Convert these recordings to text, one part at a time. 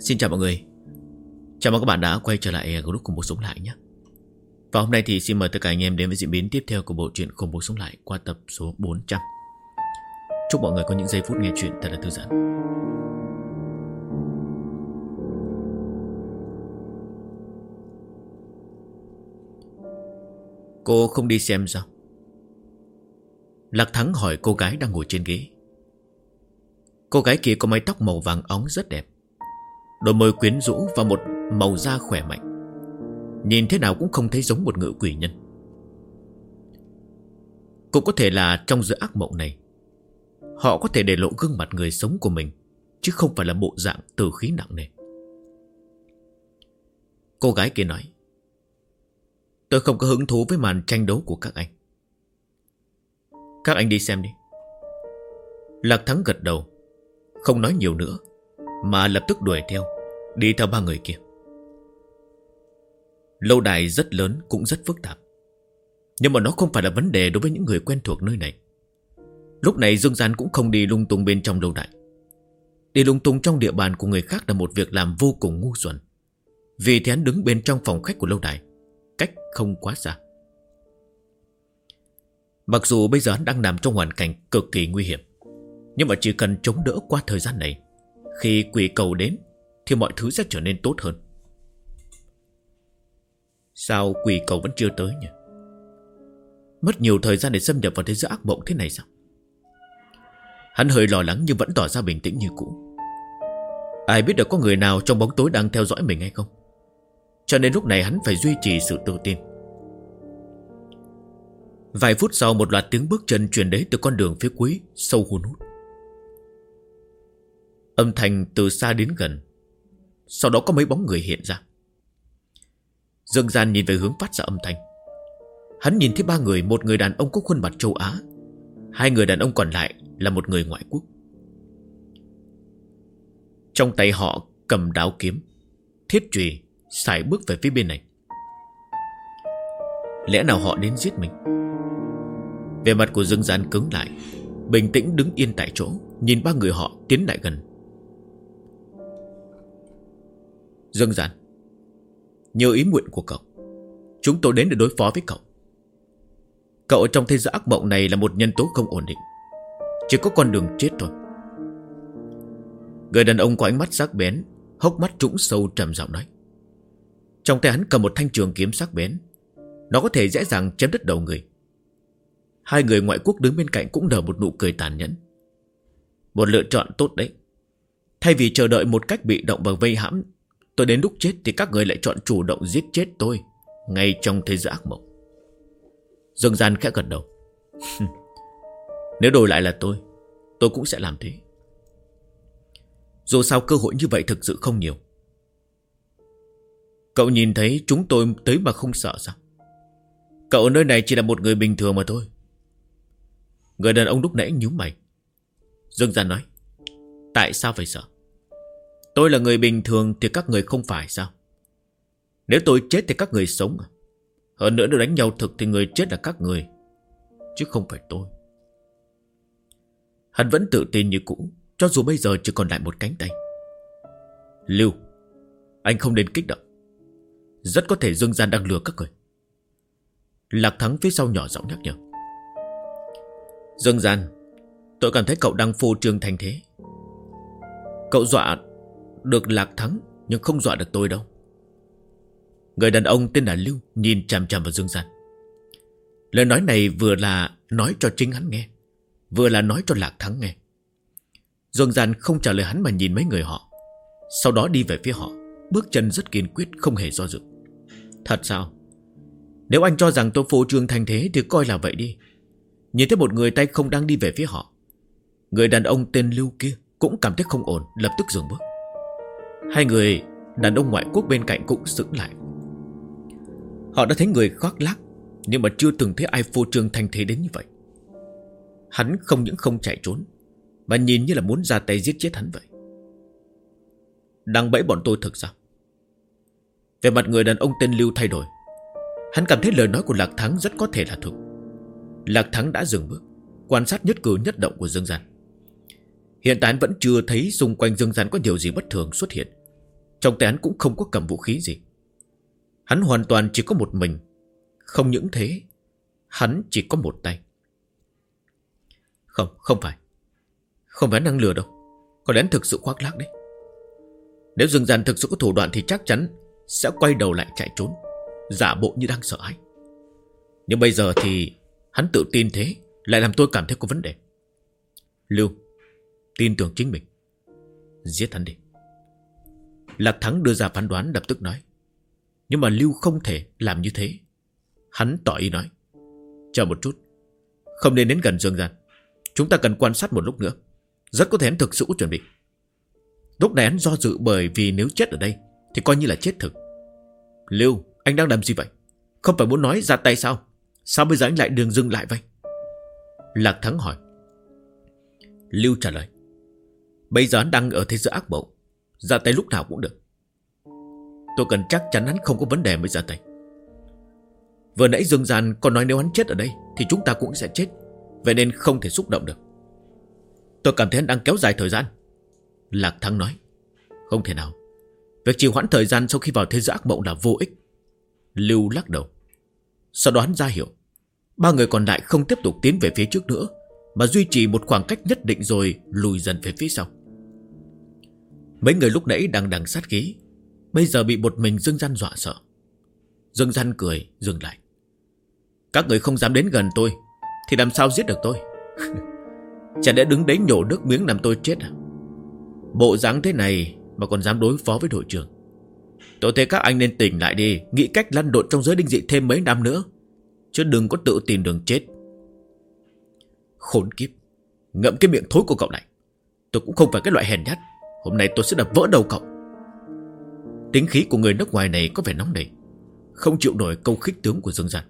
Xin chào mọi người. Chào mừng các bạn đã quay trở lại group Khủng Bố Sống Lại nhé. Và hôm nay thì xin mời tất cả anh em đến với diễn biến tiếp theo của bộ truyện Khủng Bố Sống Lại qua tập số 400. Chúc mọi người có những giây phút nghe chuyện thật là thư giãn. Cô không đi xem sao? Lạc Thắng hỏi cô gái đang ngồi trên ghế. Cô gái kia có mái tóc màu vàng óng rất đẹp, đôi môi quyến rũ và một màu da khỏe mạnh, nhìn thế nào cũng không thấy giống một ngự quỷ nhân. Cũng có thể là trong giữa ác mộng này, họ có thể để lộ gương mặt người sống của mình, chứ không phải là bộ dạng tử khí nặng nề. Cô gái kia nói: tôi không có hứng thú với màn tranh đấu của các anh. Các anh đi xem đi. Lạc Thắng gật đầu, không nói nhiều nữa, mà lập tức đuổi theo, đi theo ba người kia. Lâu đài rất lớn, cũng rất phức tạp, nhưng mà nó không phải là vấn đề đối với những người quen thuộc nơi này. Lúc này Dương Gian cũng không đi lung tung bên trong lâu đài. Đi lung tung trong địa bàn của người khác là một việc làm vô cùng ngu xuẩn. Vì thế hắn đứng bên trong phòng khách của lâu đài, cách không quá xa. Mặc dù bây giờ hắn đang nằm trong hoàn cảnh cực kỳ nguy hiểm, nhưng mà chỉ cần chống đỡ qua thời gian này, khi quỷ cầu đến thì mọi thứ sẽ trở nên tốt hơn. Sao quỷ cầu vẫn chưa tới nhỉ? Mất nhiều thời gian để xâm nhập vào thế giới ác mộng thế này sao? Hắn hơi lo lắng nhưng vẫn tỏ ra bình tĩnh như cũ. Ai biết được có người nào trong bóng tối đang theo dõi mình hay không, cho nên lúc này hắn phải duy trì sự tự tin. Vài phút sau, một loạt tiếng bước chân truyền đến từ con đường phía cuối sâu hun hút. Âm thanh từ xa đến gần, sau đó có mấy bóng người hiện ra. Dương Gian nhìn về hướng phát ra âm thanh. Hắn nhìn thấy ba người, một người đàn ông có khuôn mặt châu Á, hai người đàn ông còn lại là một người ngoại quốc. Trong tay họ cầm đao kiếm, thiết chùy, sải bước về phía bên này. Lẽ nào họ đến giết mình? Vẻ mặt của Dương Gian cứng lại, bình tĩnh đứng yên tại chỗ, nhìn ba người họ tiến lại gần. Dương Gian, nhờ ý nguyện của cậu, chúng tôi đến để đối phó với cậu. Cậu ở trong thế giới ác mộng này là một nhân tố không ổn định, chỉ có con đường chết thôi. Người đàn ông có ánh mắt sắc bén, hốc mắt trũng sâu, trầm giọng nói. Trong tay hắn cầm một thanh trường kiếm sắc bén, nó có thể dễ dàng chém đứt đầu người. Hai người ngoại quốc đứng bên cạnh cũng nở một nụ cười tàn nhẫn. Một lựa chọn tốt đấy. Thay vì chờ đợi một cách bị động và vây hãm, tôi đến lúc chết thì các người lại chọn chủ động giết chết tôi ngay trong thế giới ác mộng. Dương Gian khẽ gật đầu. Nếu đổi lại là tôi cũng sẽ làm thế. Dù sao cơ hội như vậy thực sự không nhiều. Cậu nhìn thấy chúng tôi tới mà không sợ sao? Cậu ở nơi này chỉ là một người bình thường mà thôi. Người đàn ông lúc nãy nhíu mày. Dương Gian nói, tại sao phải sợ? Tôi là người bình thường thì các người không phải sao? Nếu tôi chết thì các người sống à? Hơn nữa nếu đánh nhau thực thì người chết là các người, chứ không phải tôi. Hắn vẫn tự tin như cũ, cho dù bây giờ chỉ còn lại một cánh tay. Lưu, anh không nên kích động. Rất có thể Dương Gian đang lừa các người. Lạc Thắng phía sau nhỏ giọng nhắc nhở. Dương Gian, tôi cảm thấy cậu đang phô trương thành thế. Cậu dọa được Lạc Thắng, nhưng không dọa được tôi đâu. Người đàn ông tên là Lưu nhìn chằm chằm vào Dương Gian. Lời nói này vừa là nói cho chính hắn nghe, vừa là nói cho Lạc Thắng nghe. Dương Gian không trả lời hắn mà nhìn mấy người họ, sau đó đi về phía họ, bước chân rất kiên quyết, không hề do dự. Thật sao? Nếu anh cho rằng tôi phô trương thành thế thì coi là vậy đi. Nhìn thấy một người tay không đang đi về phía họ. Người đàn ông tên Lưu kia cũng cảm thấy không ổn, lập tức dừng bước. Hai người đàn ông ngoại quốc bên cạnh cũng sững lại. Họ đã thấy người khoác lác, nhưng mà chưa từng thấy ai phô trương thành thế đến như vậy. Hắn không những không chạy trốn, mà nhìn như là muốn ra tay giết chết hắn vậy. Đang bẫy bọn tôi thực sao? Về mặt người đàn ông tên Lưu thay đổi. Hắn cảm thấy lời nói của Lạc Thắng rất có thể là thực. Lạc Thắng đã dừng bước, quan sát nhất cử nhất động của Dương Gian. Hiện tại hắn vẫn chưa thấy xung quanh Dương Gian có điều gì bất thường xuất hiện, Trong tay hắn cũng không có cầm vũ khí gì. Hắn hoàn toàn chỉ có một mình. Không những thế, hắn chỉ có một tay. Không phải. Không phải hắn đang lừa đâu. Có lẽ hắn thực sự khoác lác đấy. Nếu Dương Gian thực sự có thủ đoạn thì chắc chắn sẽ quay đầu lại chạy trốn, giả bộ như đang sợ hãi. Nhưng bây giờ thì hắn tự tin thế, lại làm tôi cảm thấy có vấn đề. Lưu, tin tưởng chính mình, giết hắn đi. Lạc Thắng đưa ra phán đoán, lập tức nói. Nhưng mà Lưu không thể làm như thế. Hắn tỏ ý nói. Chờ một chút, không nên đến gần Dương Gian. Chúng ta cần quan sát một lúc nữa. Rất có thể hắn thực sự có chuẩn bị. Lúc này hắn do dự, bởi vì nếu chết ở đây thì coi như là chết thực. Lưu, anh đang làm gì vậy? Không phải muốn nói ra tay sao? Sao bây giờ anh lại đường dừng lại vậy? Lạc Thắng hỏi. Lưu trả lời. Bây giờ hắn đang ở thế giới ác mộng, ra tay lúc nào cũng được. Tôi cần chắc chắn hắn không có vấn đề mới ra tay. Vừa nãy Dương Gian còn nói nếu hắn chết ở đây thì chúng ta cũng sẽ chết, vậy nên không thể xúc động được. Tôi cảm thấy hắn đang kéo dài thời gian. Lạc Thắng nói. Không thể nào. Việc trì hoãn thời gian sau khi vào thế giới ác mộng là vô ích. Lưu lắc đầu. Sau đó hắn ra hiệu. Ba người còn lại không tiếp tục tiến về phía trước nữa, mà duy trì một khoảng cách nhất định rồi lùi dần về phía sau. Mấy người lúc nãy đang đằng sát khí, bây giờ bị một mình Dương Gian dọa sợ. Dương Gian cười dừng lại. Các người không dám đến gần tôi thì làm sao giết được tôi? Chả lẽ đứng đấy nhổ nước miếng làm tôi chết à? Bộ dáng thế này mà còn dám đối phó với đội trưởng. Tôi thấy các anh nên tỉnh lại đi, nghĩ cách lăn lộn trong giới đinh dị thêm mấy năm nữa, chứ đừng có tự tìm đường chết. Khốn kiếp, ngậm cái miệng thối của cậu này. Tôi cũng không phải cái loại hèn nhát. Hôm nay tôi sẽ đập vỡ đầu cậu. Tính khí của người nước ngoài này có vẻ nóng nảy, không chịu nổi câu khích tướng của Dương Gian.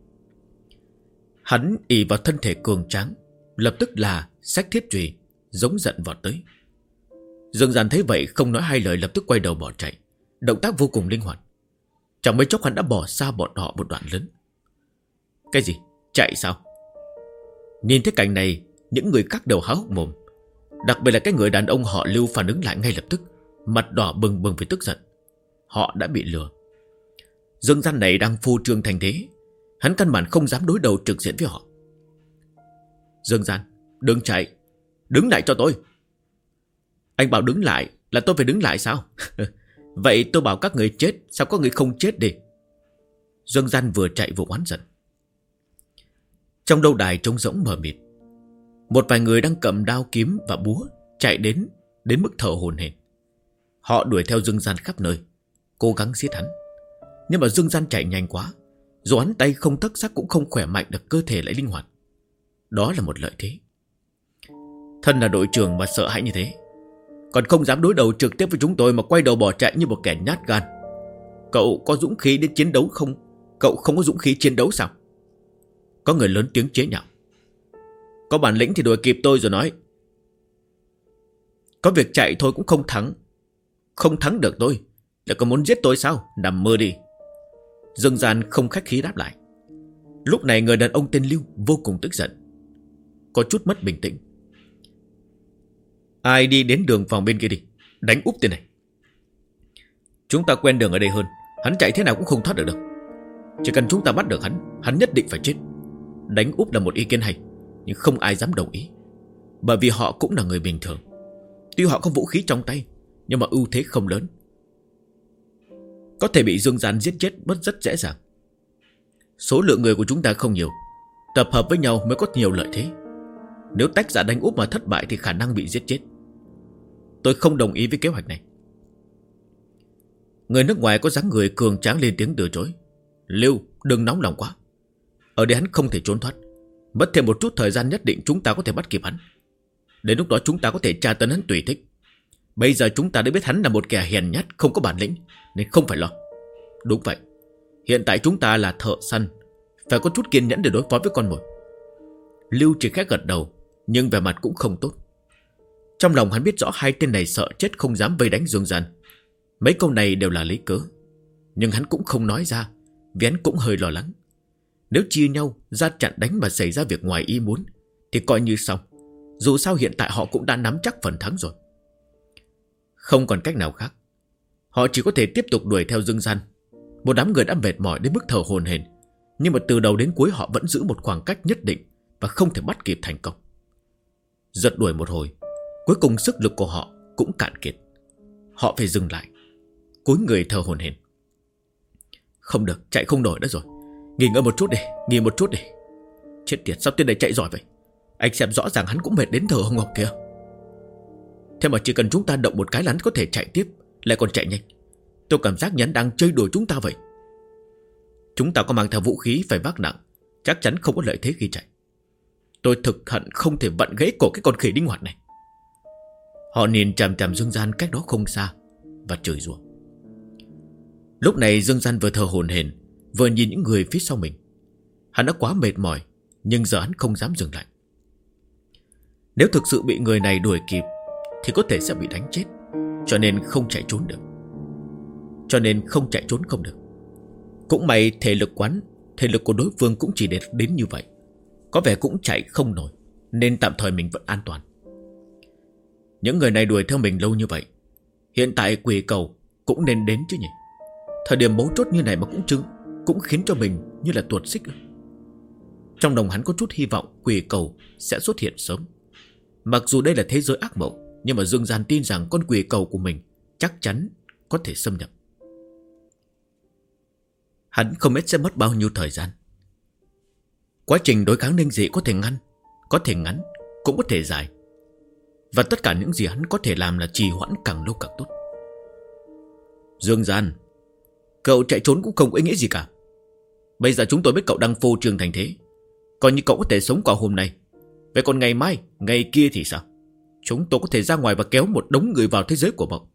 Hắn ỷ vào thân thể cường tráng, lập tức là xách thiết chùy giống giận vọt tới. Dương Gian thấy vậy không nói hai lời, lập tức quay đầu bỏ chạy, động tác vô cùng linh hoạt. Chẳng mấy chốc hắn đã bỏ xa bọn họ một đoạn lớn. Cái gì? Chạy sao? Nhìn thấy cảnh này, những người khác đều há hốc mồm. Đặc biệt là cái người đàn ông họ Lưu phản ứng lại ngay lập tức, mặt đỏ bừng bừng vì tức giận. Họ đã bị lừa. Dương Gian này đang phô trương thành thế, hắn căn bản không dám đối đầu trực diện với họ. Dương Gian, đừng chạy, đứng lại cho tôi. Anh bảo đứng lại là tôi phải đứng lại sao? Vậy tôi bảo các người chết, sao các người không chết đi? Dương Gian vừa chạy vừa oán giận. Trong lâu đài trống rỗng mờ mịt, một vài người đang cầm đao kiếm và búa chạy đến mức thở hổn hển. Họ đuổi theo Dương Gian khắp nơi, cố gắng giết hắn. Nhưng mà Dương Gian chạy nhanh quá, dù hắn tay không tấc sắc cũng không khỏe mạnh được, cơ thể lại linh hoạt. Đó là một lợi thế. Thân là đội trưởng mà sợ hãi như thế, còn không dám đối đầu trực tiếp với chúng tôi mà quay đầu bỏ chạy như một kẻ nhát gan. Cậu có dũng khí đến chiến đấu không? Cậu không có dũng khí chiến đấu sao? Có người lớn tiếng chế nhạo. Có bản lĩnh thì đuổi kịp tôi rồi nói. Có việc chạy thôi cũng không thắng. Không thắng được tôi, lại còn muốn giết tôi sao? Nằm mơ đi. Dương Gian không khách khí đáp lại. Lúc này người đàn ông tên Lưu vô cùng tức giận, có chút mất bình tĩnh. Ai đi đến đường phòng bên kia đi, đánh úp tên này. Chúng ta quen đường ở đây hơn, hắn chạy thế nào cũng không thoát được đâu. Chỉ cần chúng ta bắt được hắn nhất định phải chết. Đánh úp là một ý kiến hay, nhưng không ai dám đồng ý, bởi vì họ cũng là người bình thường. Tuy họ có vũ khí trong tay, nhưng mà ưu thế không lớn, có thể bị Dương Gian giết chết bất rất dễ dàng. Số lượng người của chúng ta không nhiều, tập hợp với nhau mới có nhiều lợi thế. Nếu tách ra đánh úp mà thất bại thì khả năng bị giết chết. Tôi không đồng ý với kế hoạch này. Người nước ngoài có dáng người cường tráng lên tiếng từ chối. Lưu, đừng nóng lòng quá. Ở đây hắn không thể trốn thoát. Mất thêm một chút thời gian nhất định chúng ta có thể bắt kịp hắn. Đến lúc đó chúng ta có thể tra tấn hắn tùy thích. Bây giờ chúng ta đã biết hắn là một kẻ hèn nhát, không có bản lĩnh, nên không phải lo. Đúng vậy, hiện tại chúng ta là thợ săn, phải có chút kiên nhẫn để đối phó với con mồi. Lưu chỉ khẽ gật đầu, nhưng vẻ mặt cũng không tốt. Trong lòng hắn biết rõ hai tên này sợ chết không dám vây đánh Dương Gian. Mấy câu này đều là lý cớ, nhưng hắn cũng không nói ra, vì hắn cũng hơi lo lắng. Nếu chia nhau ra chặn đánh mà xảy ra việc ngoài ý muốn thì coi như xong. Dù sao hiện tại họ cũng đã nắm chắc phần thắng rồi. Không còn cách nào khác, Họ chỉ có thể tiếp tục đuổi theo Dương Gian. Một đám người đã mệt mỏi đến mức thở hổn hển, nhưng mà từ đầu đến cuối họ vẫn giữ một khoảng cách nhất định và không thể bắt kịp thành công. Giật đuổi một hồi, cuối cùng sức lực của họ cũng cạn kiệt. Họ phải dừng lại, cúi người thở hổn hển. Không được, chạy không nổi nữa rồi. Nghỉ ngơi một chút đi, nghỉ một chút đi. Chết tiệt, sao tên này chạy giỏi vậy? Anh xem rõ ràng hắn cũng mệt đến thở hồng hộc kìa. Thế mà chỉ cần chúng ta động một cái là hắn có thể chạy tiếp, lại còn chạy nhanh. Tôi cảm giác như hắn đang chơi đùa chúng ta vậy. Chúng ta có mang theo vũ khí phải vác nặng, chắc chắn không có lợi thế khi chạy. Tôi thực hận không thể vặn gãy cổ cái con khỉ đinh hoạt này. Họ nhìn chằm chằm Dương Gian cách đó không xa và chửi rủa. Lúc này Dương Gian vừa thở hổn hển, vừa nhìn những người phía sau mình. Hắn đã quá mệt mỏi, nhưng giờ hắn không dám dừng lại. Nếu thực sự bị người này đuổi kịp thì có thể sẽ bị đánh chết, cho nên không chạy trốn được. Không được. Cũng may thể lực của đối phương cũng chỉ đến như vậy. Có vẻ cũng chạy không nổi, nên tạm thời mình vẫn an toàn. Những người này đuổi theo mình lâu như vậy, hiện tại quỷ cầu cũng nên đến chứ nhỉ. Thời điểm mấu chốt như này mà cũng khiến cho mình như là tuột xích. Trong lòng hắn có chút hy vọng quỷ cầu sẽ xuất hiện sớm. Mặc dù đây là thế giới ác mộng, nhưng mà Dương Gian tin rằng con quỷ cầu của mình chắc chắn có thể xâm nhập. Hắn không biết sẽ mất bao nhiêu thời gian. Quá trình đối kháng linh dị có thể ngắn, cũng có thể dài. Và tất cả những gì hắn có thể làm là trì hoãn càng lâu càng tốt. Dương Gian, cậu chạy trốn cũng không có ý nghĩa gì cả. Bây giờ chúng tôi biết cậu đang phô trương thành thế, coi như cậu có thể sống qua hôm nay. Vậy còn ngày mai, ngày kia thì sao? Chúng tôi có thể ra ngoài và kéo một đống người vào thế giới của mộng.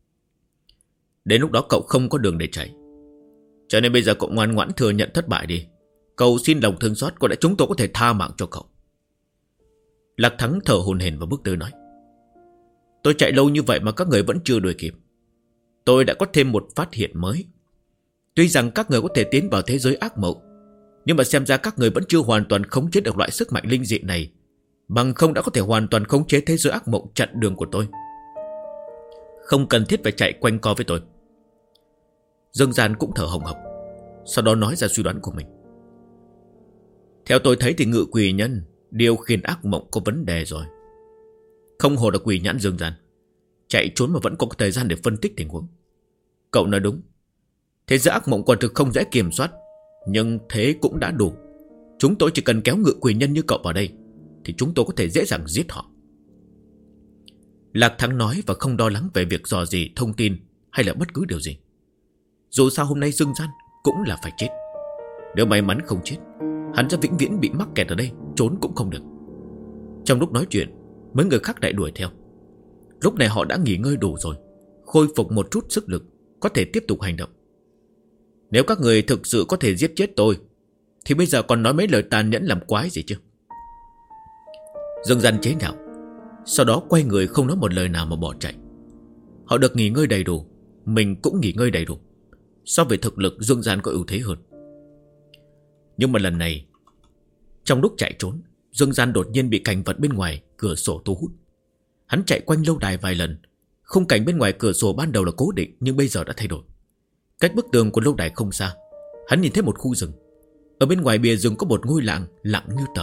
Đến lúc đó cậu không có đường để chạy. Cho nên bây giờ cậu ngoan ngoãn thừa nhận thất bại đi. Cầu xin lòng thương xót, có lẽ chúng tôi có thể tha mạng cho cậu. Lạc Thắng thở hổn hển và bức tư nói. Tôi chạy lâu như vậy mà các người vẫn chưa đuổi kịp. Tôi đã có thêm một phát hiện mới. Tuy rằng các người có thể tiến vào thế giới ác mộng, nhưng mà xem ra các người vẫn chưa hoàn toàn khống chế được loại sức mạnh linh dị này. Bằng không đã có thể hoàn toàn khống chế thế giới ác mộng chặn đường của tôi. Không cần thiết phải chạy quanh co với tôi. Dương Gian cũng thở hồng hộc, sau đó nói ra suy đoán của mình. Theo tôi thấy thì ngự quỷ nhân điều khiển ác mộng có vấn đề rồi. Không hồ là quỷ nhãn Dương Gian, chạy trốn mà vẫn có thời gian để phân tích tình huống. Cậu nói đúng, thế giới ác mộng quả thực không dễ kiểm soát, nhưng thế cũng đã đủ. Chúng tôi chỉ cần kéo ngự quỷ nhân như cậu vào đây thì chúng tôi có thể dễ dàng giết họ. Lạc Thắng nói và không lo lắng về việc dò dỉ thông tin hay là bất cứ điều gì. Dù sao hôm nay Dương Gian cũng là phải chết. Nếu may mắn không chết, hắn sẽ vĩnh viễn bị mắc kẹt ở đây, trốn cũng không được. Trong lúc nói chuyện, mấy người khác lại đuổi theo. Lúc này họ đã nghỉ ngơi đủ rồi, khôi phục một chút sức lực, có thể tiếp tục hành động. Nếu các người thực sự có thể giết chết tôi thì bây giờ còn nói mấy lời tàn nhẫn làm quái gì chứ? Dương Gian chế nhạo, sau đó quay người không nói một lời nào mà bỏ chạy. Họ được nghỉ ngơi đầy đủ, mình cũng nghỉ ngơi đầy đủ. So về thực lực, Dương Gian có ưu thế hơn. Nhưng mà lần này, trong lúc chạy trốn, Dương Gian đột nhiên bị cảnh vật bên ngoài cửa sổ thu hút. Hắn chạy quanh lâu đài vài lần. Khung cảnh bên ngoài cửa sổ ban đầu là cố định, nhưng bây giờ đã thay đổi. Cách bức tường của lâu đài không xa, hắn nhìn thấy một khu rừng. Ở bên ngoài bìa rừng có một ngôi làng lặng như tờ.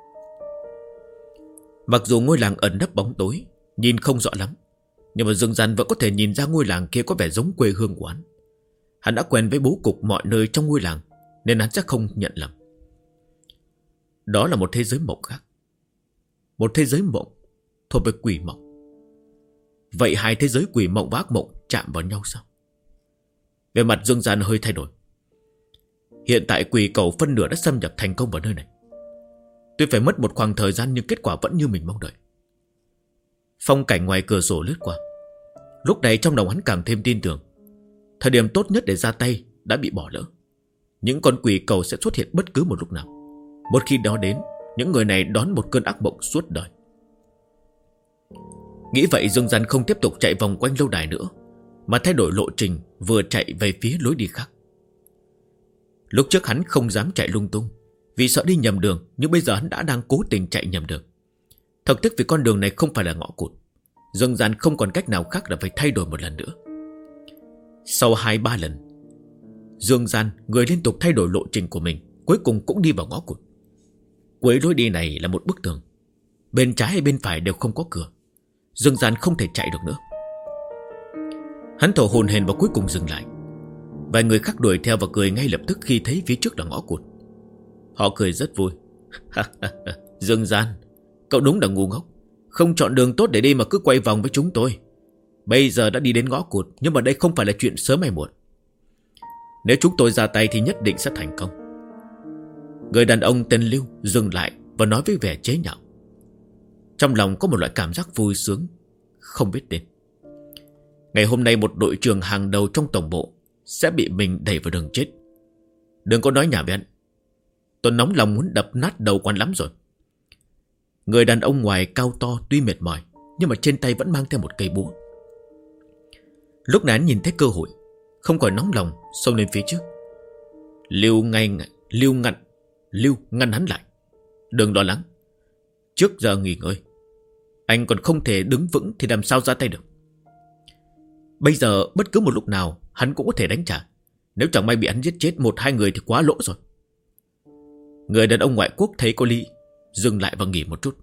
Mặc dù ngôi làng ẩn nấp bóng tối, nhìn không rõ lắm, nhưng mà Dương Gian vẫn có thể nhìn ra ngôi làng kia có vẻ giống quê hương của hắn. Hắn đã quen với bố cục mọi nơi trong ngôi làng, nên hắn sẽ không nhận lầm. Đó là một thế giới mộng khác. Một thế giới mộng thuộc về quỷ mộng. Vậy hai thế giới quỷ mộng và ác mộng chạm vào nhau sao? Về mặt Dương Gian hơi thay đổi. Hiện tại quỷ cầu phân nửa đã xâm nhập thành công vào nơi này. Tuy phải mất một khoảng thời gian, nhưng kết quả vẫn như mình mong đợi. Phong cảnh ngoài cửa sổ lướt qua. Lúc này trong lòng hắn càng thêm tin tưởng. Thời điểm tốt nhất để ra tay đã bị bỏ lỡ. Những con quỷ cầu sẽ xuất hiện bất cứ một lúc nào. Một khi đó đến, những người này đón một cơn ác mộng suốt đời. Nghĩ vậy, Dương Gian không tiếp tục chạy vòng quanh lâu đài nữa, mà thay đổi lộ trình, vừa chạy về phía lối đi khác. Lúc trước hắn không dám chạy lung tung vì sợ đi nhầm đường, nhưng bây giờ hắn đã đang cố tình chạy nhầm đường. Thật tiếc vì con đường này không phải là ngõ cụt. Dương Gian không còn cách nào khác là phải thay đổi một lần nữa. Sau 2-3 lần, Dương Gian, người liên tục thay đổi lộ trình của mình, cuối cùng cũng đi vào ngõ cụt. Cuối lối đi này là một bức tường, bên trái hay bên phải đều không có cửa. Dương Gian không thể chạy được nữa. Hắn thở hổn hển và cuối cùng dừng lại. Vài người khác đuổi theo và cười ngay lập tức khi thấy phía trước là ngõ cụt. Họ cười rất vui. Dương Gian, cậu đúng là ngu ngốc, không chọn đường tốt để đi mà cứ quay vòng với chúng tôi. Bây giờ đã đi đến ngõ cụt, nhưng mà đây không phải là chuyện sớm hay muộn. Nếu chúng tôi ra tay thì nhất định sẽ thành công. Người đàn ông tên Lưu dừng lại và nói với vẻ chế nhạo. Trong lòng có một loại cảm giác vui sướng không biết tên. Ngày hôm nay một đội trưởng hàng đầu trong tổng bộ sẽ bị mình đẩy vào đường chết. Đừng có nói nhảm với anh. Tôi nóng lòng muốn đập nát đầu quan lắm rồi. Người đàn ông ngoài cao to tuy mệt mỏi, nhưng mà trên tay vẫn mang theo một cây búa. Lúc này anh nhìn thấy cơ hội, không khỏi nóng lòng xông lên phía trước. Lưu ngăn hắn lại. Đừng lo lắng, trước giờ nghỉ ngơi. Anh còn không thể đứng vững thì làm sao ra tay được. Bây giờ bất cứ một lúc nào hắn cũng có thể đánh trả. Nếu chẳng may bị hắn giết chết 1-2 người thì quá lỗ rồi. Người đàn ông ngoại quốc thấy có lý, dừng lại và nghỉ một chút.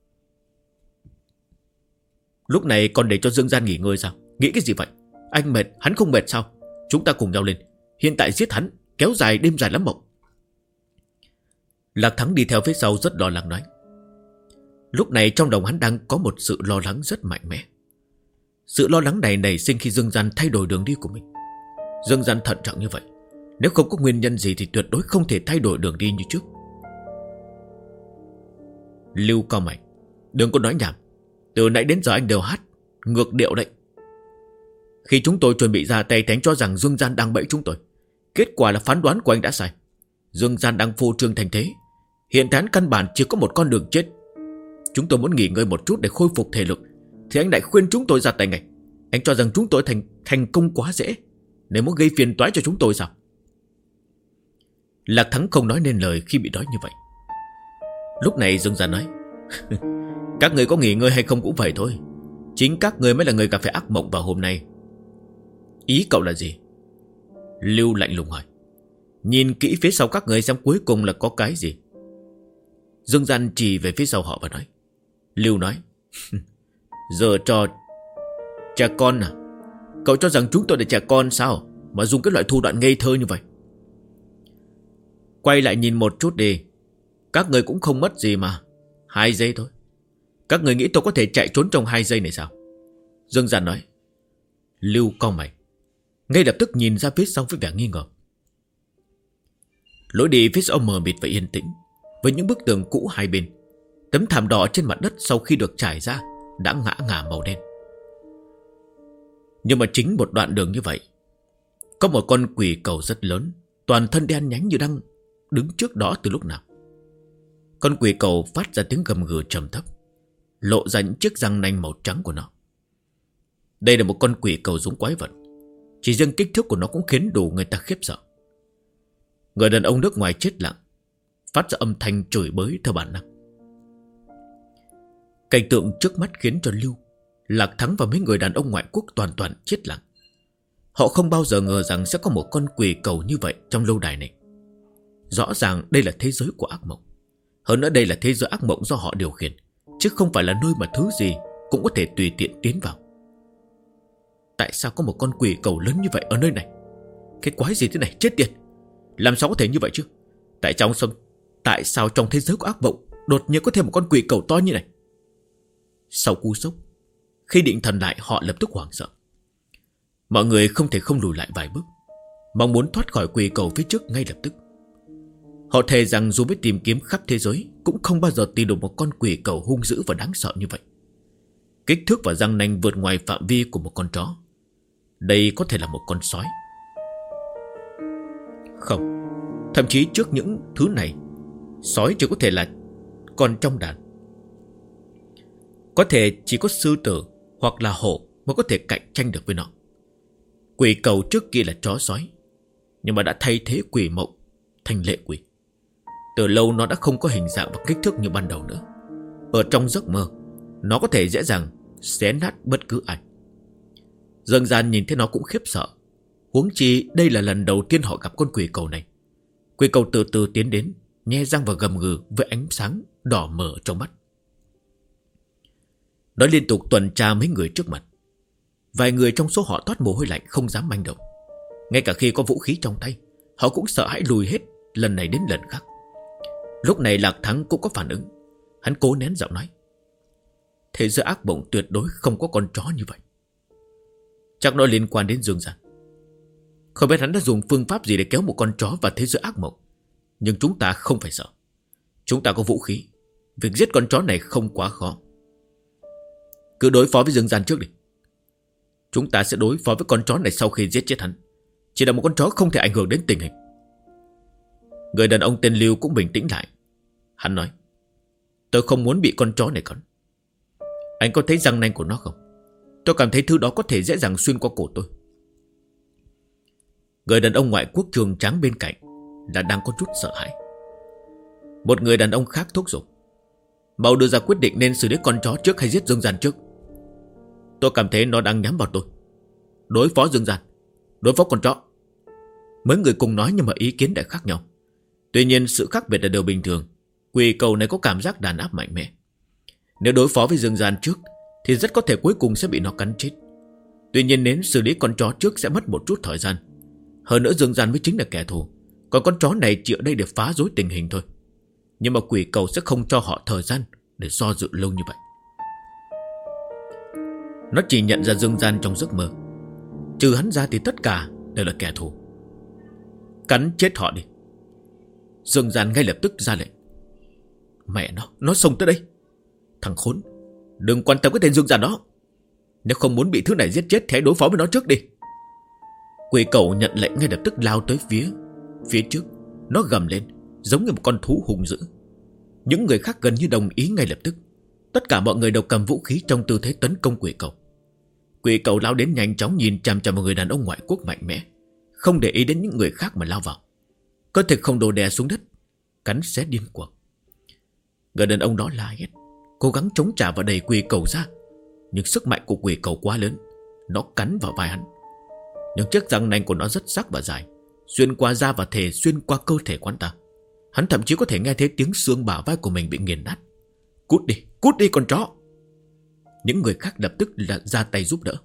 Lúc này còn để cho Dương Gian nghỉ ngơi sao? Nghĩ cái gì vậy? Anh mệt, hắn không mệt sao? Chúng ta cùng nhau lên. Hiện tại giết hắn, kéo dài đêm dài lắm mộng. Lạc Thắng đi theo phía sau rất lo lắng nói. Lúc này trong lòng hắn đang có một sự lo lắng rất mạnh mẽ. Sự lo lắng này nảy sinh khi Dương Gian thay đổi đường đi của mình. Dương Gian thận trọng như vậy, nếu không có nguyên nhân gì thì tuyệt đối không thể thay đổi đường đi như trước. Lưu cao mày, đừng có nói nhảm. Từ nãy đến giờ anh đều hát ngược điệu đấy. Khi chúng tôi chuẩn bị ra tay thì anh cho rằng Dương Gian đang bẫy chúng tôi. Kết quả là phán đoán của anh đã sai. Dương Gian đang phô trương thành thế. Hiện tại căn bản chỉ có một con đường chết. Chúng tôi muốn nghỉ ngơi một chút để khôi phục thể lực, thì anh lại khuyên chúng tôi ra tay ngay. Anh cho rằng chúng tôi thành công quá dễ, nếu muốn gây phiền toái cho chúng tôi sao? Lạc Thắng không nói nên lời khi bị nói như vậy. Lúc này Dương Gian nói. Các người có nghỉ ngơi hay không cũng vậy thôi. Chính các người mới là người gặp phải ác mộng vào hôm nay. Ý cậu là gì? Lưu lạnh lùng hỏi. Nhìn kỹ phía sau các người xem cuối cùng là có cái gì. Dương Gian chỉ về phía sau họ và nói. Lưu nói. Giờ trò trẻ con à? Cậu cho rằng chúng tôi là trẻ con sao mà dùng cái loại thủ đoạn ngây thơ như vậy? Quay lại nhìn một chút đi. Các người cũng không mất gì mà. 2 giây thôi. Các người nghĩ tôi có thể chạy trốn trong 2 giây này sao? Dương Gian nói. Lưu cau mày, ngay lập tức nhìn ra phía sau với vẻ nghi ngờ. Lối đi phía sau mờ mịt và yên tĩnh, với những bức tường cũ hai bên. Tấm thảm đỏ trên mặt đất sau khi được trải ra đã ngã ngả màu đen. Nhưng mà chính một đoạn đường như vậy, có một con quỷ cẩu rất lớn, toàn thân đen nhánh như đang đứng trước đó từ lúc nào. Con quỷ cẩu phát ra tiếng gầm gừ trầm thấp, lộ ra những chiếc răng nanh màu trắng của nó. Đây là một con quỷ cẩu giống quái vật. Chỉ riêng kích thước của nó cũng khiến đủ người ta khiếp sợ. Người đàn ông nước ngoài chết lặng, phát ra âm thanh chửi bới theo bản năng. Cảnh tượng trước mắt khiến cho Lưu, Lạc Thắng và mấy người đàn ông ngoại quốc toàn chết lặng. Họ không bao giờ ngờ rằng sẽ có một con quỷ cẩu như vậy trong lâu đài này. Rõ ràng đây là thế giới của ác mộng. Hơn nữa đây là thế giới ác mộng do họ điều khiển, chứ không phải là nơi mà thứ gì cũng có thể tùy tiện tiến vào. Tại sao có một con quỷ cẩu lớn như vậy ở nơi này? Cái quái gì thế này, chết tiệt! Làm sao có thể như vậy chứ? Tại sao trong thế giới của ác mộng đột nhiên có thêm một con quỷ cẩu to như này? Sau cú sốc, khi định thần lại, họ lập tức hoảng sợ. Mọi người không thể không lùi lại vài bước, mong muốn thoát khỏi quỷ cẩu phía trước ngay lập tức. Họ thề rằng dù biết tìm kiếm khắp thế giới cũng không bao giờ tìm được một con quỷ cẩu hung dữ và đáng sợ như vậy. Kích thước và răng nanh vượt ngoài phạm vi của một con chó. Đây có thể là một con sói. Không, thậm chí trước những thứ này, sói chỉ có thể là con trong đàn. Có thể chỉ có sư tử hoặc là hổ mới có thể cạnh tranh được với nó. Quỷ cẩu trước kia là chó sói, nhưng mà đã thay thế quỷ mộng thành lệ quỷ. Từ lâu nó đã không có hình dạng và kích thước như ban đầu nữa. Ở trong giấc mơ, nó có thể dễ dàng xé nát bất cứ ai. Dương Gian nhìn thấy nó cũng khiếp sợ. Huống chi đây là lần đầu tiên họ gặp con quỷ cầu này. Quỷ cầu từ từ tiến đến, nhe răng và gầm gừ với ánh sáng đỏ mờ trong mắt. Nó liên tục tuần tra mấy người trước mặt. Vài người trong số họ toát mồ hôi lạnh không dám manh động. Ngay cả khi có vũ khí trong tay, họ cũng sợ hãi lùi hết lần này đến lần khác. Lúc này Lạc Thắng cũng có phản ứng. Hắn cố nén giọng nói: thế giới ác mộng tuyệt đối không có con chó như vậy. Chắc nó liên quan đến Dương Gian. Không biết hắn đã dùng phương pháp gì để kéo một con chó vào thế giới ác mộng. Nhưng chúng ta không phải sợ. Chúng ta có vũ khí. Việc giết con chó này không quá khó. Cứ đối phó với Dương Gian trước đi. Chúng ta sẽ đối phó với con chó này sau khi giết chết hắn. Chỉ là một con chó không thể ảnh hưởng đến tình hình. Người đàn ông tên Lưu cũng bình tĩnh lại. Hắn nói: tôi không muốn bị con chó này cắn. Anh có thấy răng nanh của nó không? Tôi cảm thấy thứ đó có thể dễ dàng xuyên qua cổ tôi. Người đàn ông ngoại quốc trường tráng bên cạnh là đang có chút sợ hãi. Một người đàn ông khác thúc giục: mau đưa ra quyết định nên xử lý con chó trước hay giết Dương Gian trước. Tôi cảm thấy nó đang nhắm vào tôi. Đối phó Dương Gian, đối phó con chó. Mấy người cùng nói nhưng mà ý kiến lại khác nhau. Tuy nhiên sự khác biệt là điều bình thường. Quỷ cầu này có cảm giác đàn áp mạnh mẽ. Nếu đối phó với Dương Gian trước thì rất có thể cuối cùng sẽ bị nó cắn chết. Tuy nhiên nếu xử lý con chó trước sẽ mất một chút thời gian. Hơn nữa Dương Gian mới chính là kẻ thù. Còn con chó này chỉ ở đây để phá rối tình hình thôi. Nhưng mà quỷ cầu sẽ không cho họ thời gian để do dự lâu như vậy. Nó chỉ nhận ra Dương Gian trong giấc mơ. Trừ hắn ra thì tất cả đều là kẻ thù. Cắn chết họ đi. Dương Gian ngay lập tức ra lệnh. Mẹ nó xông tới đây. Thằng khốn, đừng quan tâm cái tên Dương Gian đó. Nếu không muốn bị thứ này giết chết thì hãy đối phó với nó trước đi. Quỷ cầu nhận lệnh ngay lập tức lao tới phía trước. Nó gầm lên giống như một con thú hung dữ. Những người khác gần như đồng ý ngay lập tức. Tất cả mọi người đều cầm vũ khí trong tư thế tấn công quỷ cầu. Quỷ cầu lao đến nhanh chóng, nhìn chằm chằm vào người đàn ông ngoại quốc mạnh mẽ, không để ý đến những người khác mà lao vào. Cơ thể khổng lồ đè xuống đất, cắn xé điên cuồng. Người đàn ông đó la hét, cố gắng chống trả và đẩy quỷ cầu ra. Nhưng sức mạnh của quỷ cầu quá lớn. Nó cắn vào vai hắn. Những chiếc răng nanh của nó rất sắc và dài, xuyên qua da và thể, xuyên qua cơ thể quán ta. Hắn thậm chí có thể nghe thấy tiếng xương bả vai của mình bị nghiền nát. Cút đi con chó. Những người khác lập tức ra tay giúp đỡ.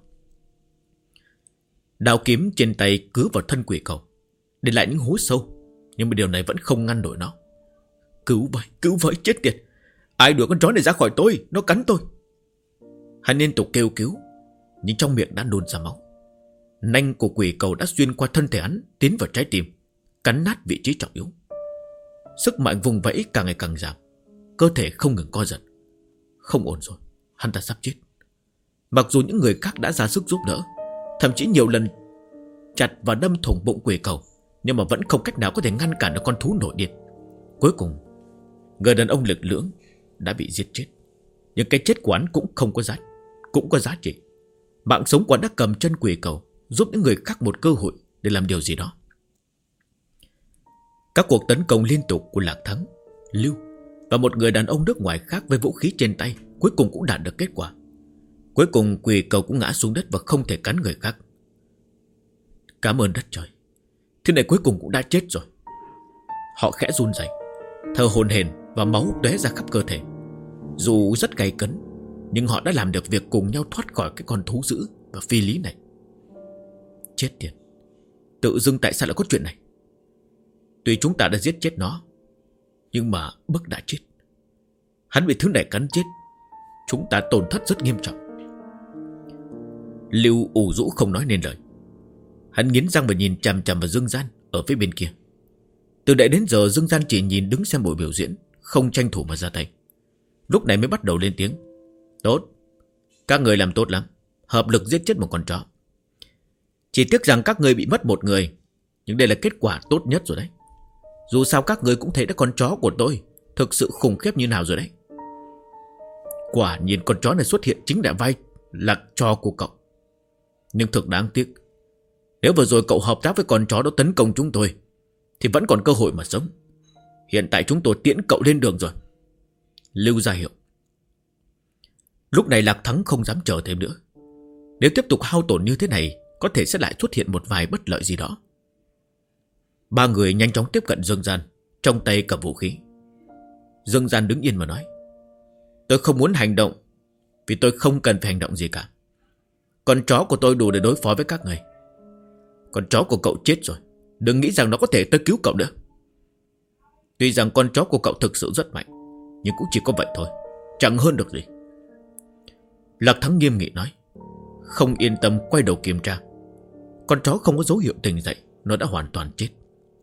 Đao kiếm trên tay cứa vào thân quỷ cầu, để lại những hố sâu. Nhưng mà điều này vẫn không ngăn nổi nó. Cứu với, chết tiệt. Ai đuổi con chó này ra khỏi tôi, nó cắn tôi. Hắn liên tục kêu cứu, nhưng trong miệng đã nôn ra máu. Nanh của quỷ cầu đã xuyên qua thân thể hắn, tiến vào trái tim, cắn nát vị trí trọng yếu. Sức mạnh vùng vẫy càng ngày càng giảm. Cơ thể không ngừng co giật. Không ổn rồi, hắn ta sắp chết. Mặc dù những người khác đã ra sức giúp đỡ, thậm chí nhiều lần chặt và đâm thủng bụng quỷ cầu, nhưng mà vẫn không cách nào có thể ngăn cản được con thú nổi điên. Cuối cùng, người đàn ông lực lưỡng đã bị giết chết. Nhưng cái chết của hắn cũng có giá trị. Mạng sống của hắn đã cầm chân quỷ cầu, giúp những người khác một cơ hội để làm điều gì đó. Các cuộc tấn công liên tục của Lạc Thắng, Lưu và một người đàn ông nước ngoài khác với vũ khí trên tay cuối cùng cũng đạt được kết quả. Cuối cùng quỷ cầu cũng ngã xuống đất và không thể cắn người khác. Cảm ơn đất trời, thứ này cuối cùng cũng đã chết rồi. Họ khẽ run rẩy, thở hổn hển và máu tóe ra khắp cơ thể. Dù rất gay cấn, nhưng họ đã làm được việc cùng nhau thoát khỏi cái con thú dữ và phi lý này. Chết tiệt, tự dưng tại sao lại có chuyện này? Tuy chúng ta đã giết chết nó, nhưng mà Bức đã chết. Hắn bị thứ này cắn chết. Chúng ta tổn thất rất nghiêm trọng. Lưu ủ rũ không nói nên lời. Hắn nghiến răng và nhìn chằm chằm vào Dương Gian ở phía bên kia. Từ nãy đến giờ Dương Gian chỉ nhìn đứng xem buổi biểu diễn, không tranh thủ mà ra tay. Lúc này mới bắt đầu lên tiếng. Tốt, các người làm tốt lắm, hợp lực giết chết một con chó. Chỉ tiếc rằng các người bị mất một người, nhưng đây là kết quả tốt nhất rồi đấy. Dù sao các người cũng thấy đã con chó của tôi thực sự khủng khiếp như nào rồi đấy. Quả nhiên con chó này xuất hiện chính là vai là trò của cậu. Nhưng thực đáng tiếc, nếu vừa rồi cậu hợp tác với con chó đó tấn công chúng tôi thì vẫn còn cơ hội mà sống. Hiện tại chúng tôi tiễn cậu lên đường rồi. Lưu ra hiệu. Lúc này Lạc Thắng không dám chờ thêm nữa. Nếu tiếp tục hao tổn như thế này có thể sẽ lại xuất hiện một vài bất lợi gì đó. Ba người nhanh chóng tiếp cận Dương Gian, trong tay cầm vũ khí. Dương Gian đứng yên mà nói: tôi không muốn hành động, vì tôi không cần phải hành động gì cả. Con chó của tôi đủ để đối phó với các người. Con chó của cậu chết rồi, đừng nghĩ rằng nó có thể tới cứu cậu nữa. Tuy rằng con chó của cậu thực sự rất mạnh, nhưng cũng chỉ có vậy thôi, chẳng hơn được gì. Lạc Thắng nghiêm nghị nói. Không yên tâm quay đầu kiểm tra. Con chó không có dấu hiệu tỉnh dậy, nó đã hoàn toàn chết.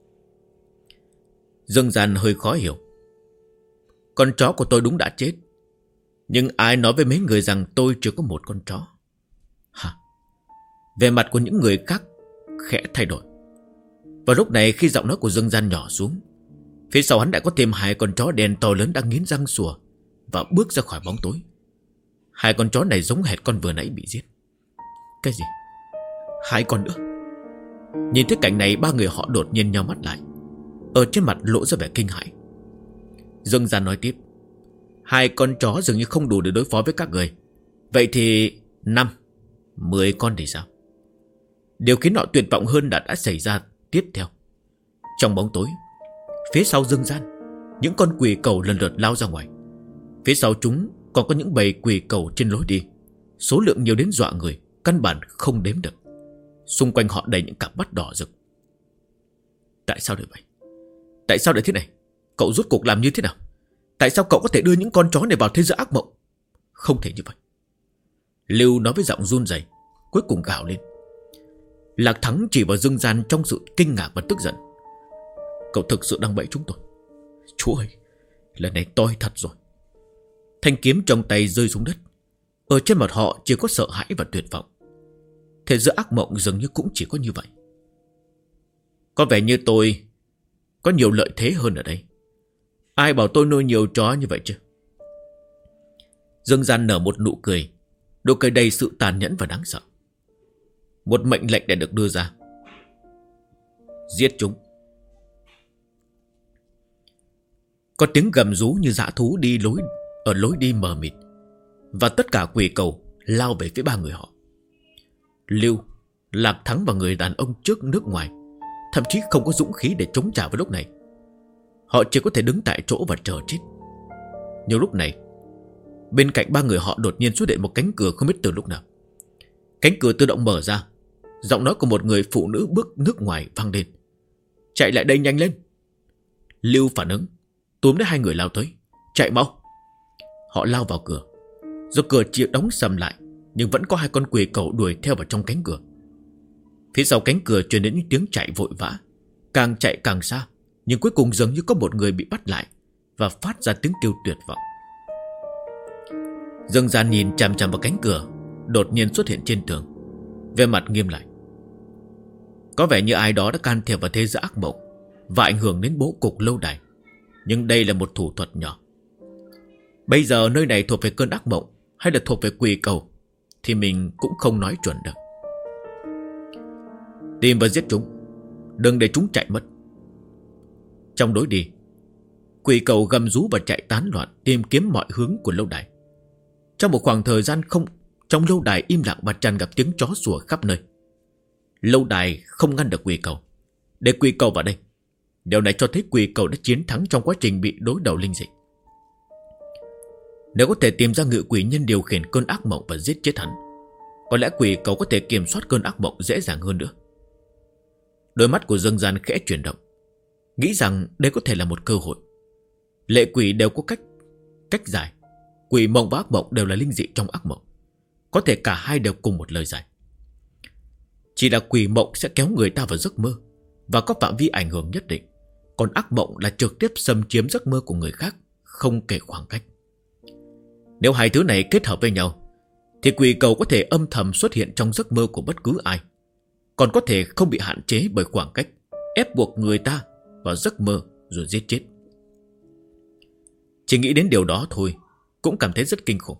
Dương Gian hơi khó hiểu. Con chó của tôi đúng đã chết, nhưng ai nói với mấy người rằng tôi chưa có một con chó? Hả? Về mặt của những người khác khẽ thay đổi. Và lúc này khi giọng nói của Dương Gian nhỏ xuống, phía sau hắn đã có thêm hai con chó đen to lớn đang nghiến răng sủa và bước ra khỏi bóng tối. Hai con chó này giống hệt con vừa nãy bị giết. Cái gì? Hai con nữa? Nhìn thấy cảnh này, ba người họ đột nhiên nheo mắt lại, ở trên mặt lộ ra vẻ kinh hãi. Dương Gian nói tiếp. Hai con chó dường như không đủ để đối phó với các người. Vậy thì 5, 10 con thì sao? Điều khiến họ tuyệt vọng hơn đã xảy ra tiếp theo. Trong bóng tối, phía sau Dương Gian, những con quỷ cẩu lần lượt lao ra ngoài. Phía sau chúng còn có những bầy quỷ cẩu trên lối đi, số lượng nhiều đến dọa người, căn bản không đếm được. Xung quanh họ đầy những cặp mắt đỏ rực. Tại sao lại vậy? Tại sao lại thế này? Cậu rốt cuộc làm như thế nào? Tại sao cậu có thể đưa những con chó này vào thế giới ác mộng? Không thể như vậy. Lưu nói với giọng run rẩy, cuối cùng gào lên. Lạc Thắng chỉ vào Dương Gian trong sự kinh ngạc và tức giận. Cậu thực sự đang bẫy chúng tôi. Chúa ơi, lần này tôi thật rồi. Thanh kiếm trong tay rơi xuống đất. Ở trên mặt họ chỉ có sợ hãi và tuyệt vọng. Thế giới ác mộng dường như cũng chỉ có như vậy. Có vẻ như tôi có nhiều lợi thế hơn ở đây. Ai bảo tôi nuôi nhiều chó như vậy chứ? Dương Gian nở một nụ cười, nụ cười đầy sự tàn nhẫn và đáng sợ. Một mệnh lệnh đã được đưa ra. Giết chúng. Có tiếng gầm rú như dã thú đi ở lối đi mờ mịt, và tất cả quỷ cẩu lao về phía ba người họ. Lưu, Lạc Thắng và người đàn ông trước nước ngoài thậm chí không có dũng khí để chống trả vào lúc này. Họ chỉ có thể đứng tại chỗ và chờ chết. Nhưng lúc này, bên cạnh ba người họ đột nhiên xuất hiện một cánh cửa không biết từ lúc nào. Cánh cửa tự động mở ra. Giọng nói của một người phụ nữ bước nước ngoài vang lên. Chạy lại đây nhanh lên. Lưu phản ứng, túm lấy hai người lao tới. Chạy mau. Họ lao vào cửa. Dù cửa chỉ đóng sầm lại, nhưng vẫn có hai con quỷ cẩu đuổi theo vào trong cánh cửa. Phía sau cánh cửa truyền đến những tiếng chạy vội vã, càng chạy càng xa. Nhưng cuối cùng dường như có một người bị bắt lại và phát ra tiếng kêu tuyệt vọng. Dương Gian nhìn chằm chằm vào cánh cửa đột nhiên xuất hiện trên tường, vẻ mặt nghiêm lại. Có vẻ như ai đó đã can thiệp vào thế giới ác mộng và ảnh hưởng đến bố cục lâu đài. Nhưng đây là một thủ thuật nhỏ. Bây giờ nơi này thuộc về cơn ác mộng hay là thuộc về quỷ cẩu thì mình cũng không nói chuẩn được. Tìm và giết chúng, đừng để chúng chạy mất. Trong lối đi, quỷ cẩu gầm rú và chạy tán loạn tìm kiếm mọi hướng của lâu đài. Trong một khoảng thời gian trong lâu đài im lặng và tràn ngập tiếng chó sủa khắp nơi. Lâu đài không ngăn được quỷ cẩu. Để quỷ cẩu vào đây. Điều này cho thấy quỷ cẩu đã chiến thắng trong quá trình bị đối đầu linh dị. Nếu có thể tìm ra ngự quỷ nhân điều khiển cơn ác mộng và giết chết hắn, có lẽ quỷ cẩu có thể kiểm soát cơn ác mộng dễ dàng hơn nữa. Đôi mắt của Dương Gian khẽ chuyển động, nghĩ rằng đây có thể là một cơ hội. Lệ quỷ đều có cách giải. Quỷ mộng và ác mộng đều là linh dị trong ác mộng. Có thể cả hai đều cùng một lời giải. Chỉ là quỷ mộng sẽ kéo người ta vào giấc mơ và có phạm vi ảnh hưởng nhất định, còn ác mộng là trực tiếp xâm chiếm giấc mơ của người khác, không kể khoảng cách. Nếu hai thứ này kết hợp với nhau, thì quỷ cẩu có thể âm thầm xuất hiện trong giấc mơ của bất cứ ai, còn có thể không bị hạn chế bởi khoảng cách, ép buộc người ta vào giấc mơ rồi giết chết. Chỉ nghĩ đến điều đó thôi cũng cảm thấy rất kinh khủng.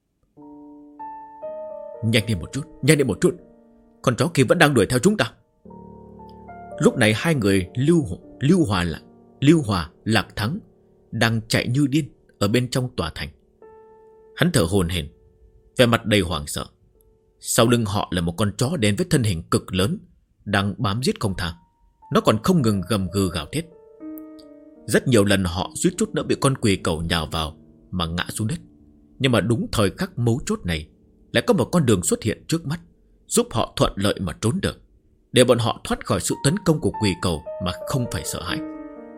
Nhanh lên một chút, con chó kia vẫn đang đuổi theo chúng ta. Lúc này hai người Lưu Hòa, Lạc Thắng đang chạy như điên ở bên trong tòa thành. Hắn thở hổn hển, vẻ mặt đầy hoảng sợ. Sau lưng họ là một con chó đen với thân hình cực lớn, đang bám giết không tha. Nó còn không ngừng gầm gừ gào thét. Rất nhiều lần họ suýt chút nữa bị con quỷ cẩu nhào vào mà ngã xuống đất. Nhưng mà đúng thời khắc mấu chốt này, lại có một con đường xuất hiện trước mắt, giúp họ thuận lợi mà trốn được, để bọn họ thoát khỏi sự tấn công của quỷ cẩu mà không phải sợ hãi.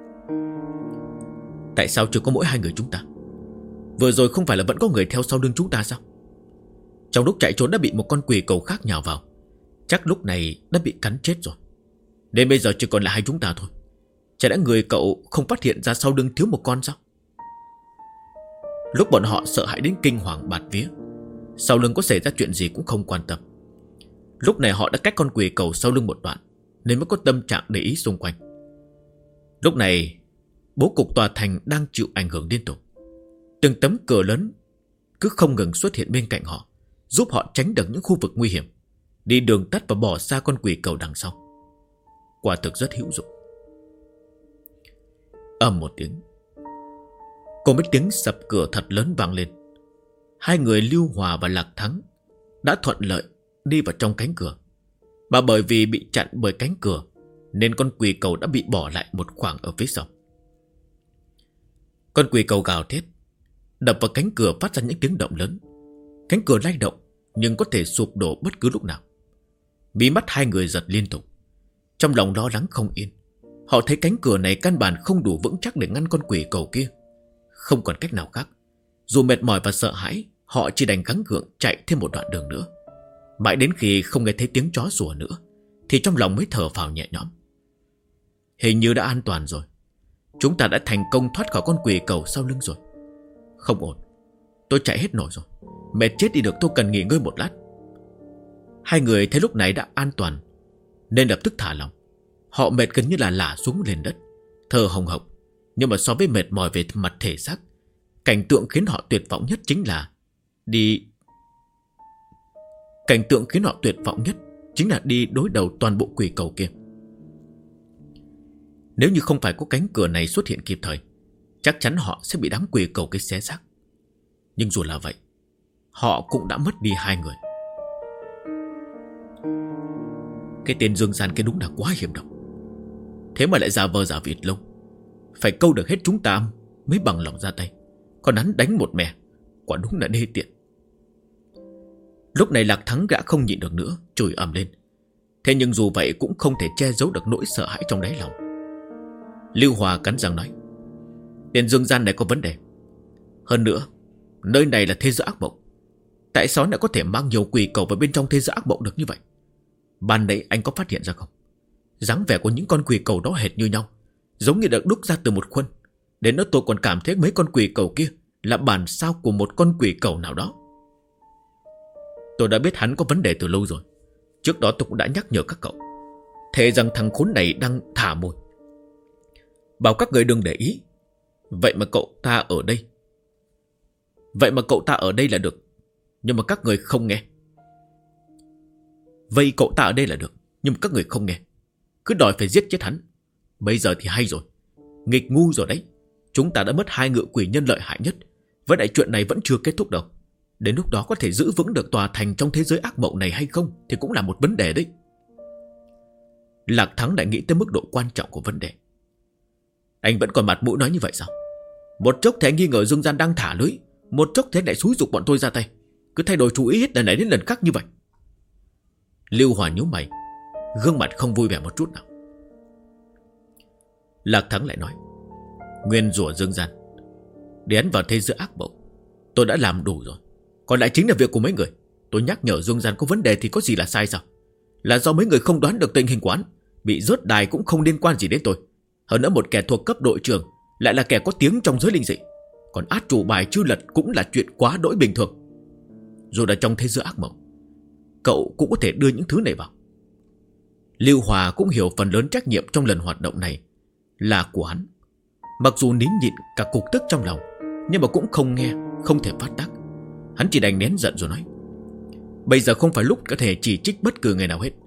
Tại sao chỉ có mỗi hai người chúng ta? Vừa rồi không phải là vẫn có người theo sau lưng chúng ta sao? Trong lúc chạy trốn đã bị một con quỷ cẩu khác nhào vào, chắc lúc này đã bị cắn chết rồi. Nên bây giờ chỉ còn là hai chúng ta thôi. Chả lẽ người cậu không phát hiện ra sau lưng thiếu một con sao? Lúc bọn họ sợ hãi đến kinh hoàng bạt vía, sau lưng có xảy ra chuyện gì cũng không quan tâm. Lúc này họ đã cách con quỷ cẩu sau lưng một đoạn, nên mới có tâm trạng để ý xung quanh. Lúc này bố cục tòa thành đang chịu ảnh hưởng liên tục. Từng tấm cửa lớn cứ không ngừng xuất hiện bên cạnh họ, giúp họ tránh được những khu vực nguy hiểm, đi đường tắt và bỏ xa con quỷ cẩu đằng sau. Quả thực rất hữu dụng. Ầm một tiếng, cùng với tiếng sập cửa thật lớn vang lên, hai người Lưu Hòa và Lạc Thắng đã thuận lợi đi vào trong cánh cửa. Mà bởi vì bị chặn bởi cánh cửa, nên con quỷ cẩu đã bị bỏ lại một khoảng ở phía sau. Con quỷ cẩu gào thét, đập vào cánh cửa phát ra những tiếng động lớn. Cánh cửa lay động nhưng có thể sụp đổ bất cứ lúc nào. Mí mắt hai người giật liên tục, trong lòng lo lắng không yên. Họ thấy cánh cửa này căn bản không đủ vững chắc để ngăn con quỷ cẩu kia. Không còn cách nào khác, dù mệt mỏi và sợ hãi, họ chỉ đành gắng gượng chạy thêm một đoạn đường nữa. Mãi đến khi không nghe thấy tiếng chó sủa nữa, thì trong lòng mới thở phào nhẹ nhõm. Hình như đã an toàn rồi. Chúng ta đã thành công thoát khỏi con quỷ cẩu sau lưng rồi. Không ổn, tôi chạy hết nổi rồi, mệt chết đi được, tôi cần nghỉ ngơi một lát. Hai người thấy lúc này đã an toàn nên lập tức thả lòng. Họ mệt gần như là lả xuống lên đất, thở hồng hộc. Nhưng mà so với mệt mỏi về mặt thể xác, cảnh tượng khiến họ tuyệt vọng nhất chính là đi đối đầu toàn bộ quỷ cẩu kia. Nếu như không phải có cánh cửa này xuất hiện kịp thời, chắc chắn họ sẽ bị đám quỷ cẩu kia xé xác. Nhưng dù là vậy, họ cũng đã mất đi hai người. Cái tên Dương Gian kia đúng là quá hiểm độc. Thế mà lại giả vờ giả vịt lâu, phải câu được hết chúng ta mới bằng lòng ra tay. Còn hắn đánh một mẻ, quả đúng là đê tiện. Lúc này Lạc Thắng đã không nhịn được nữa, chửi ầm lên. Thế nhưng dù vậy cũng không thể che giấu được nỗi sợ hãi trong đáy lòng. Lưu Hòa cắn răng nói, tên Dương Gian này có vấn đề. Hơn nữa, nơi này là thế giới ác mộng. Tại sao lại có thể mang nhiều quỷ cẩu vào bên trong thế giới ác mộng được như vậy? Ban nãy anh có phát hiện ra không? Dáng vẻ của những con quỷ cẩu đó hệt như nhau, giống như được đúc ra từ một khuôn. Đến nữa tôi còn cảm thấy mấy con quỷ cẩu kia là bản sao của một con quỷ cẩu nào đó. Tôi đã biết hắn có vấn đề từ lâu rồi. Trước đó tôi cũng đã nhắc nhở các cậu, thề rằng thằng khốn này đang thả mồi, bảo các người đừng để ý. Vậy mà cậu ta ở đây là được. Nhưng mà các người không nghe. Vậy cậu ta ở đây là được, nhưng mà các người không nghe, cứ đòi phải giết chết hắn. Bây giờ thì hay rồi, nghịch ngu rồi đấy. Chúng ta đã mất hai ngự quỷ nhân lợi hại nhất. Với đại chuyện này vẫn chưa kết thúc đâu. Đến lúc đó có thể giữ vững được tòa thành trong thế giới ác mộng này hay không thì cũng là một vấn đề đấy. Lạc Thắng đã nghĩ tới mức độ quan trọng của vấn đề. Anh vẫn còn mặt mũi nói như vậy sao? Một chốc thì anh nghi ngờ Dương Gian đang thả lưới, một chốc thì anh lại xúi giục bọn tôi ra tay, cứ thay đổi chú ý hết lần này đến lần khác như vậy. Lưu Hòa nhíu mày, gương mặt không vui vẻ một chút nào. Lạc Thắng lại nói, nguyên rủa Dương Gian để hắn vào thế giới ác mộng tôi đã làm đủ rồi. Còn lại chính là việc của mấy người. Tôi nhắc nhở Dương Gian có vấn đề thì có gì là sai sao? Là do mấy người không đoán được tình hình của hắn. Bị rớt đài cũng không liên quan gì đến tôi. Hơn nữa một kẻ thuộc cấp đội trưởng lại là kẻ có tiếng trong giới linh dị. Còn át chủ bài chư lật cũng là chuyện quá đỗi bình thường. Dù là trong thế giới ác mộng, cậu cũng có thể đưa những thứ này vào. Lưu Hòa cũng hiểu phần lớn trách nhiệm trong lần hoạt động này là của hắn. Mặc dù nín nhịn cả cục tức trong lòng, nhưng mà cũng không nghe, không thể phát tác. Hắn chỉ đành nén giận rồi nói, bây giờ không phải lúc có thể chỉ trích bất cứ người nào hết.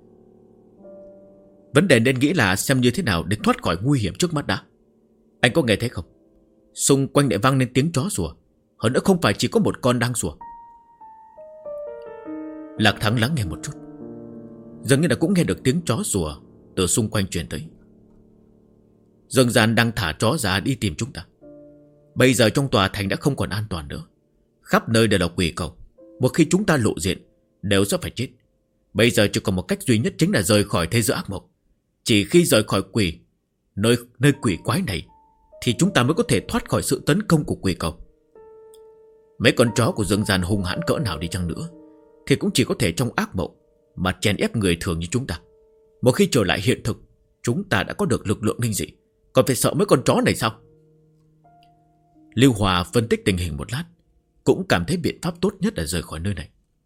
Vấn đề nên nghĩ là xem như thế nào để thoát khỏi nguy hiểm trước mắt đã. Anh có nghe thấy không? Xung quanh lại vang lên tiếng chó sủa. Hơn nữa không phải chỉ có một con đang sủa. Lạc Thắng lắng nghe một chút, dường như là cũng nghe được tiếng chó sủa từ xung quanh truyền tới. Dương Gian đang thả chó ra đi tìm chúng ta. Bây giờ trong tòa thành đã không còn an toàn nữa. Khắp nơi đều là quỷ cầu. Một khi chúng ta lộ diện đều sẽ phải chết. Bây giờ chỉ còn một cách duy nhất, chính là rời khỏi thế giới ác mộng. Chỉ khi rời khỏi nơi quỷ quái này thì chúng ta mới có thể thoát khỏi sự tấn công của quỷ cầu. Mấy con chó của Dương Gian hung hãn cỡ nào đi chăng nữa thì cũng chỉ có thể trong ác mộng mà chèn ép người thường như chúng ta. Một khi trở lại hiện thực, chúng ta đã có được lực lượng linh dị, còn phải sợ mấy con chó này sao? Lưu Hòa phân tích tình hình một lát, cũng cảm thấy biện pháp tốt nhất là rời khỏi nơi này.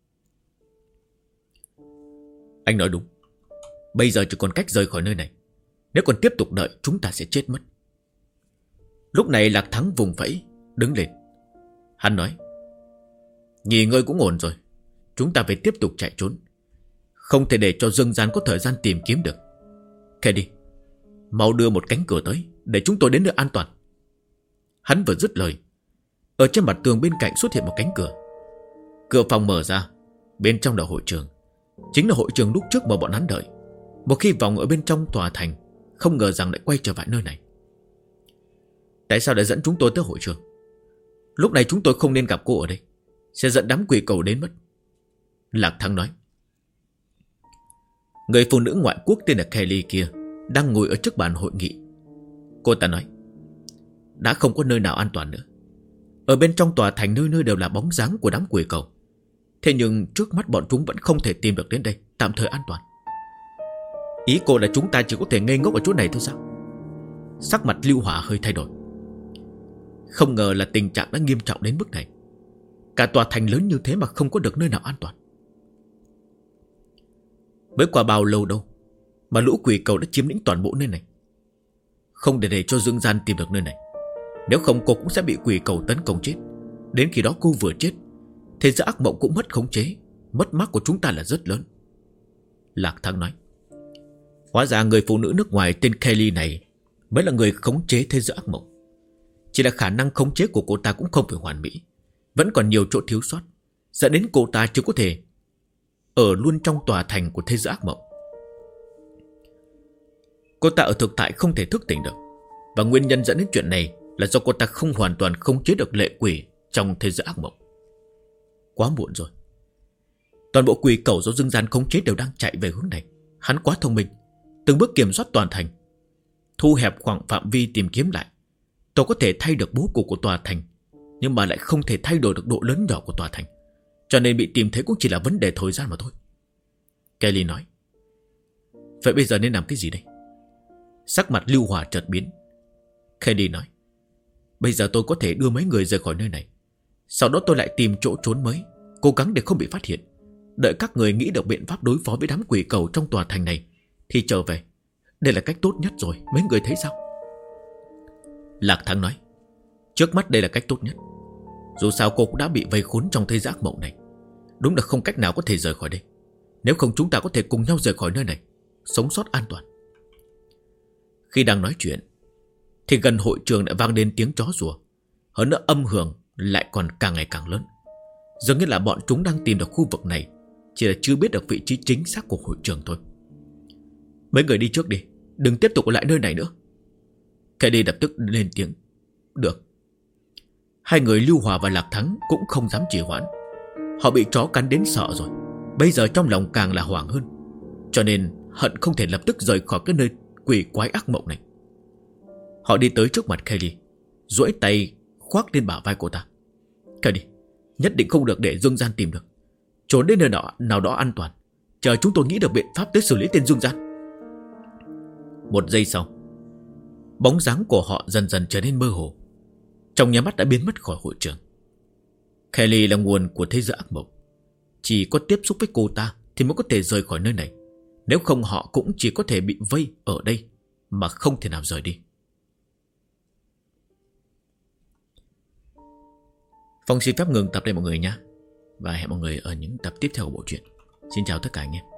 Anh nói đúng. Bây giờ chỉ còn cách rời khỏi nơi này. Nếu còn tiếp tục đợi, chúng ta sẽ chết mất. Lúc này Lạc Thắng vùng vẫy đứng lên. Hắn nói: nghỉ ngơi cũng ổn rồi, chúng ta phải tiếp tục chạy trốn. Không thể để cho Dương Gian có thời gian tìm kiếm được. Kelly, mau đưa một cánh cửa tới, để chúng tôi đến nơi an toàn. Hắn vừa dứt lời, ở trên mặt tường bên cạnh xuất hiện một cánh cửa. Cửa phòng mở ra, bên trong là hội trường. Chính là hội trường lúc trước mà bọn hắn đợi. Một khi vòng ở bên trong tòa thành, không ngờ rằng lại quay trở lại nơi này. Tại sao lại dẫn chúng tôi tới hội trường? Lúc này chúng tôi không nên gặp cô ở đây, sẽ dẫn đám quỷ cầu đến mất. Lạc Thắng nói. Người phụ nữ ngoại quốc tên là Kelly kia đang ngồi ở trước bàn hội nghị. Cô ta nói: đã không có nơi nào an toàn nữa. Ở bên trong tòa thành nơi nơi đều là bóng dáng của đám quỷ cầu. Thế nhưng trước mắt bọn chúng vẫn không thể tìm được đến đây, tạm thời an toàn. Ý cô là chúng ta chỉ có thể ngây ngốc ở chỗ này thôi sao? Sắc mặt Lưu Hỏa hơi thay đổi. Không ngờ là tình trạng đã nghiêm trọng đến mức này. Cả tòa thành lớn như thế mà không có được nơi nào an toàn. Mới qua bao lâu đâu mà lũ quỷ cầu đã chiếm lĩnh toàn bộ nơi này. Không để cho Dương Gian tìm được nơi này. Nếu không cô cũng sẽ bị quỷ cầu tấn công chết. Đến khi đó cô vừa chết, thế giới ác mộng cũng mất khống chế. Mất mát của chúng ta là rất lớn. Lạc Thắng nói. Hóa ra người phụ nữ nước ngoài tên Kelly này mới là người khống chế thế giới ác mộng. Chỉ là khả năng khống chế của cô ta cũng không phải hoàn mỹ, vẫn còn nhiều chỗ thiếu sót, dẫn đến cô ta chưa có thể ở luôn trong tòa thành của thế giới ác mộng. Cô ta ở thực tại không thể thức tỉnh được, và nguyên nhân dẫn đến chuyện này là do cô ta không hoàn toàn khống chế được lệ quỷ trong thế giới ác mộng. Quá muộn rồi. Toàn bộ quỷ cầu do Dương Gian khống chế đều đang chạy về hướng này. Hắn quá thông minh, từng bước kiểm soát toàn thành, thu hẹp khoảng phạm vi tìm kiếm lại. Tôi có thể thay được bố cục của tòa thành, nhưng mà lại không thể thay đổi được độ lớn nhỏ của tòa thành, cho nên bị tìm thấy cũng chỉ là vấn đề thời gian mà thôi. Kelly nói. Vậy bây giờ nên làm cái gì đây? Sắc mặt Lưu Hòa chợt biến. Kelly nói. Bây giờ tôi có thể đưa mấy người rời khỏi nơi này, sau đó tôi lại tìm chỗ trốn mới, cố gắng để không bị phát hiện. Đợi các người nghĩ được biện pháp đối phó với đám quỷ cầu trong tòa thành này thì trở về. Đây là cách tốt nhất rồi, mấy người thấy sao? Lạc Thắng nói. Trước mắt đây là cách tốt nhất. Dù sao cô cũng đã bị vây khốn trong thế giới ác mộng này, đúng là không cách nào có thể rời khỏi đây. Nếu không chúng ta có thể cùng nhau rời khỏi nơi này, sống sót an toàn. Khi đang nói chuyện thì gần hội trường lại vang lên tiếng chó sủa. Hơn nữa âm hưởng lại còn càng ngày càng lớn. Dường như là bọn chúng đang tìm được khu vực này, chỉ là chưa biết được vị trí chính xác của hội trường thôi. Mấy người đi trước đi, đừng tiếp tục ở lại nơi này nữa. Kelly lập tức lên tiếng. Được. Hai người Lưu Hòa và Lạc Thắng cũng không dám trì hoãn. Họ bị chó cắn đến sợ rồi, bây giờ trong lòng càng là hoảng hơn, cho nên hận không thể lập tức rời khỏi cái nơi quỷ quái ác mộng này. Họ đi tới trước mặt Kelly, duỗi tay khoác lên bả vai cô ta. Kelly, nhất định không được để Dương Gian tìm được. Trốn đến nơi nào đó an toàn, chờ chúng tôi nghĩ được biện pháp tới xử lý tên Dương Gian. Một giây sau, bóng dáng của họ dần dần trở nên mơ hồ, trong nháy mắt đã biến mất khỏi hội trường. Kelly là nguồn của thế giới ác mộng, chỉ có tiếp xúc với cô ta thì mới có thể rời khỏi nơi này. Nếu không họ cũng chỉ có thể bị vây ở đây mà không thể nào rời đi. Phong xin phép ngừng tập đây mọi người nhé, và hẹn mọi người ở những tập tiếp theo của bộ truyện. Xin chào tất cả anh em.